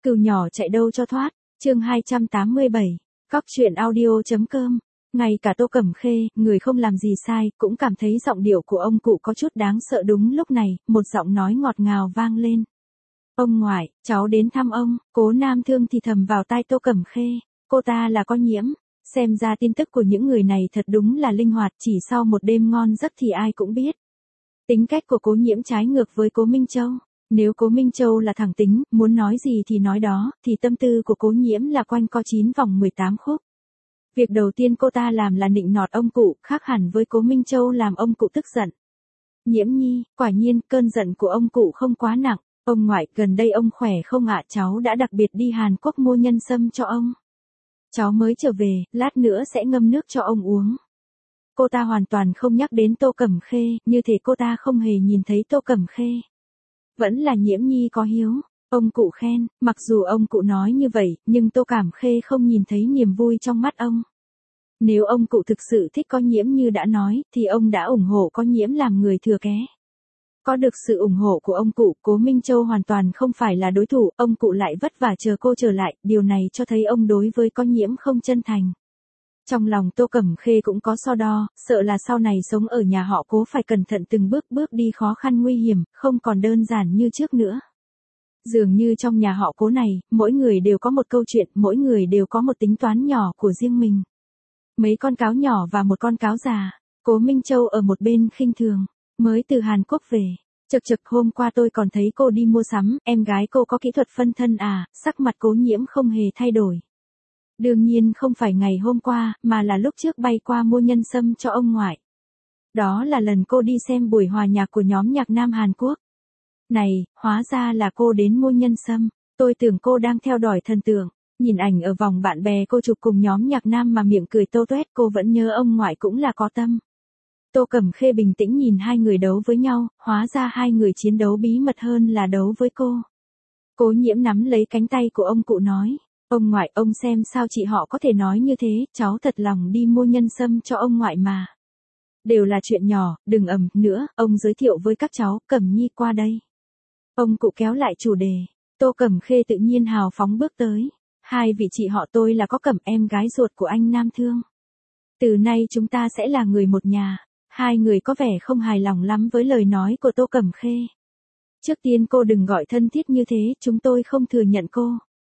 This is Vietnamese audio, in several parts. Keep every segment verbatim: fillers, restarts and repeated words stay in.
Cừu nhỏ chạy đâu cho thoát, chương hai trăm tám mươi bảy, Cóc truyện audio.com. Ngay cả Tô Cẩm Khê, người không làm gì sai, cũng cảm thấy giọng điệu của ông cụ có chút đáng sợ. Đúng lúc này, một giọng nói ngọt ngào vang lên. Ông ngoại, cháu đến thăm ông. Cố Nam Thương thì thầm vào tai Tô Cẩm Khê. Cô ta là có nhiễm. Xem ra tin tức của những người này thật đúng là linh hoạt, chỉ sau một đêm ngon giấc thì ai cũng biết. Tính cách của Cố Nhiễm trái ngược với Cố Minh Châu. Nếu Cố Minh Châu là thẳng tính, muốn nói gì thì nói đó, thì tâm tư của Cố Nhiễm là quanh co chín vòng mười tám khúc. Việc đầu tiên cô ta làm là nịnh nọt ông cụ, khác hẳn với Cố Minh Châu làm ông cụ tức giận. Nhiễm nhi, quả nhiên, cơn giận của ông cụ không quá nặng. Ông ngoại, gần đây ông khỏe không ạ? Cháu đã đặc biệt đi Hàn Quốc mua nhân sâm cho ông. Cháu mới trở về, lát nữa sẽ ngâm nước cho ông uống. Cô ta hoàn toàn không nhắc đến Tô Cẩm Khê, như thể cô ta không hề nhìn thấy Tô Cẩm Khê. Vẫn là Nhiễm nhi có hiếu, ông cụ khen. Mặc dù ông cụ nói như vậy, nhưng Tô Cẩm Khê không nhìn thấy niềm vui trong mắt ông. Nếu ông cụ thực sự thích Có Nhiễm như đã nói, thì ông đã ủng hộ Có Nhiễm làm người thừa kế. Có được sự ủng hộ của ông cụ, Cố Minh Châu hoàn toàn không phải là đối thủ, ông cụ lại vất vả chờ cô trở lại, điều này cho thấy ông đối với Có Nhiễm không chân thành. Trong lòng Tô Cẩm Khê cũng có so đo, sợ là sau này sống ở nhà họ Cố phải cẩn thận từng bước bước đi khó khăn nguy hiểm, không còn đơn giản như trước nữa. Dường như trong nhà họ Cố này, mỗi người đều có một câu chuyện, mỗi người đều có một tính toán nhỏ của riêng mình. Mấy con cáo nhỏ và một con cáo già, Cố Minh Châu ở một bên khinh thường, mới từ Hàn Quốc về. Chực chực, hôm qua tôi còn thấy cô đi mua sắm, em gái cô có kỹ thuật phân thân à? Sắc mặt Cố Nhiễm không hề thay đổi. Đương nhiên không phải ngày hôm qua, mà là lúc trước bay qua mua nhân sâm cho ông ngoại. Đó là lần cô đi xem buổi hòa nhạc của nhóm nhạc nam Hàn Quốc. Này, hóa ra là cô đến mua nhân sâm. Tôi tưởng cô đang theo đuổi thần tượng. Nhìn ảnh ở vòng bạn bè cô chụp cùng nhóm nhạc nam mà miệng cười tô toét, cô vẫn nhớ ông ngoại cũng là có tâm. Tô Cẩm Khê bình tĩnh nhìn hai người đấu với nhau, hóa ra hai người chiến đấu bí mật hơn là đấu với cô. Cố Nhiễm nắm lấy cánh tay của ông cụ nói. Ông ngoại, ông xem sao chị họ có thể nói như thế, cháu thật lòng đi mua nhân sâm cho ông ngoại mà. Đều là chuyện nhỏ, đừng ầm nữa, ông giới thiệu với các cháu, Cẩm Nhi qua đây. Ông cụ kéo lại chủ đề. Tô Cẩm Khê tự nhiên hào phóng bước tới. Hai vị chị họ tôi là Có Cẩm, em gái ruột của anh Nam Thương. Từ nay chúng ta sẽ là người một nhà. Hai người có vẻ không hài lòng lắm với lời nói của Tô Cẩm Khê. Trước tiên cô đừng gọi thân thiết như thế, chúng tôi không thừa nhận cô.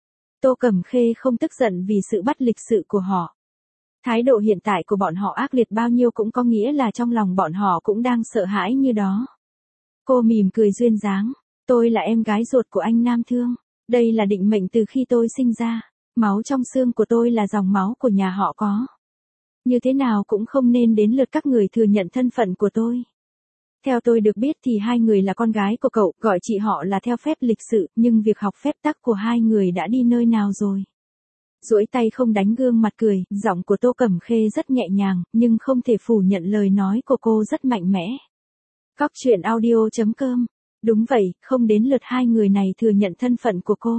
Tô Cẩm Khê không tức giận vì sự bắt lịch sự của họ. Thái độ hiện tại của bọn họ ác liệt bao nhiêu cũng có nghĩa là trong lòng bọn họ cũng đang sợ hãi như đó. Cô mỉm cười duyên dáng. Tôi là em gái ruột của anh Nam Thương. Đây là định mệnh từ khi tôi sinh ra. Máu trong xương của tôi là dòng máu của nhà họ có. Như thế nào cũng không nên đến lượt các người thừa nhận thân phận của tôi. Theo tôi được biết thì hai người là con gái của cậu, gọi chị họ là theo phép lịch sự, nhưng việc học phép tắc của hai người đã đi nơi nào rồi? Duỗi tay không đánh gương mặt cười, giọng của Tô Cẩm Khê rất nhẹ nhàng, nhưng không thể phủ nhận lời nói của cô rất mạnh mẽ. Cóc truyện audio.com. Đúng vậy, không đến lượt hai người này thừa nhận thân phận của cô.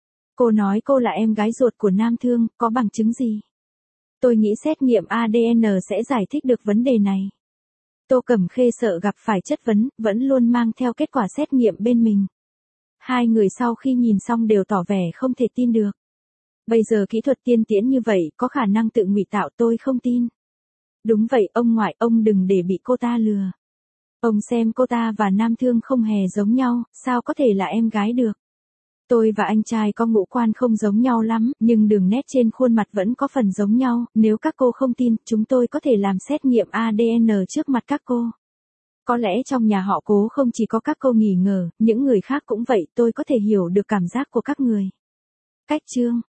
Cô nói cô là em gái ruột của Nam Thương, có bằng chứng gì? Tôi nghĩ xét nghiệm a đê en sẽ giải thích được vấn đề này. Tô Cẩm Khê sợ gặp phải chất vấn, vẫn luôn mang theo kết quả xét nghiệm bên mình. Hai người sau khi nhìn xong đều tỏ vẻ không thể tin được. Bây giờ kỹ thuật tiên tiến như vậy, có khả năng tự ngụy tạo, tôi không tin. Đúng vậy, ông ngoại, ông đừng để bị cô ta lừa. Ông xem cô ta và Nam Thương không hề giống nhau, sao có thể là em gái được? Tôi và anh trai có ngũ quan không giống nhau lắm, nhưng đường nét trên khuôn mặt vẫn có phần giống nhau, nếu các cô không tin, chúng tôi có thể làm xét nghiệm a đê en trước mặt các cô. Có lẽ trong nhà họ Cố không chỉ có các cô nghi ngờ, những người khác cũng vậy, tôi có thể hiểu được cảm giác của các người. Cách chương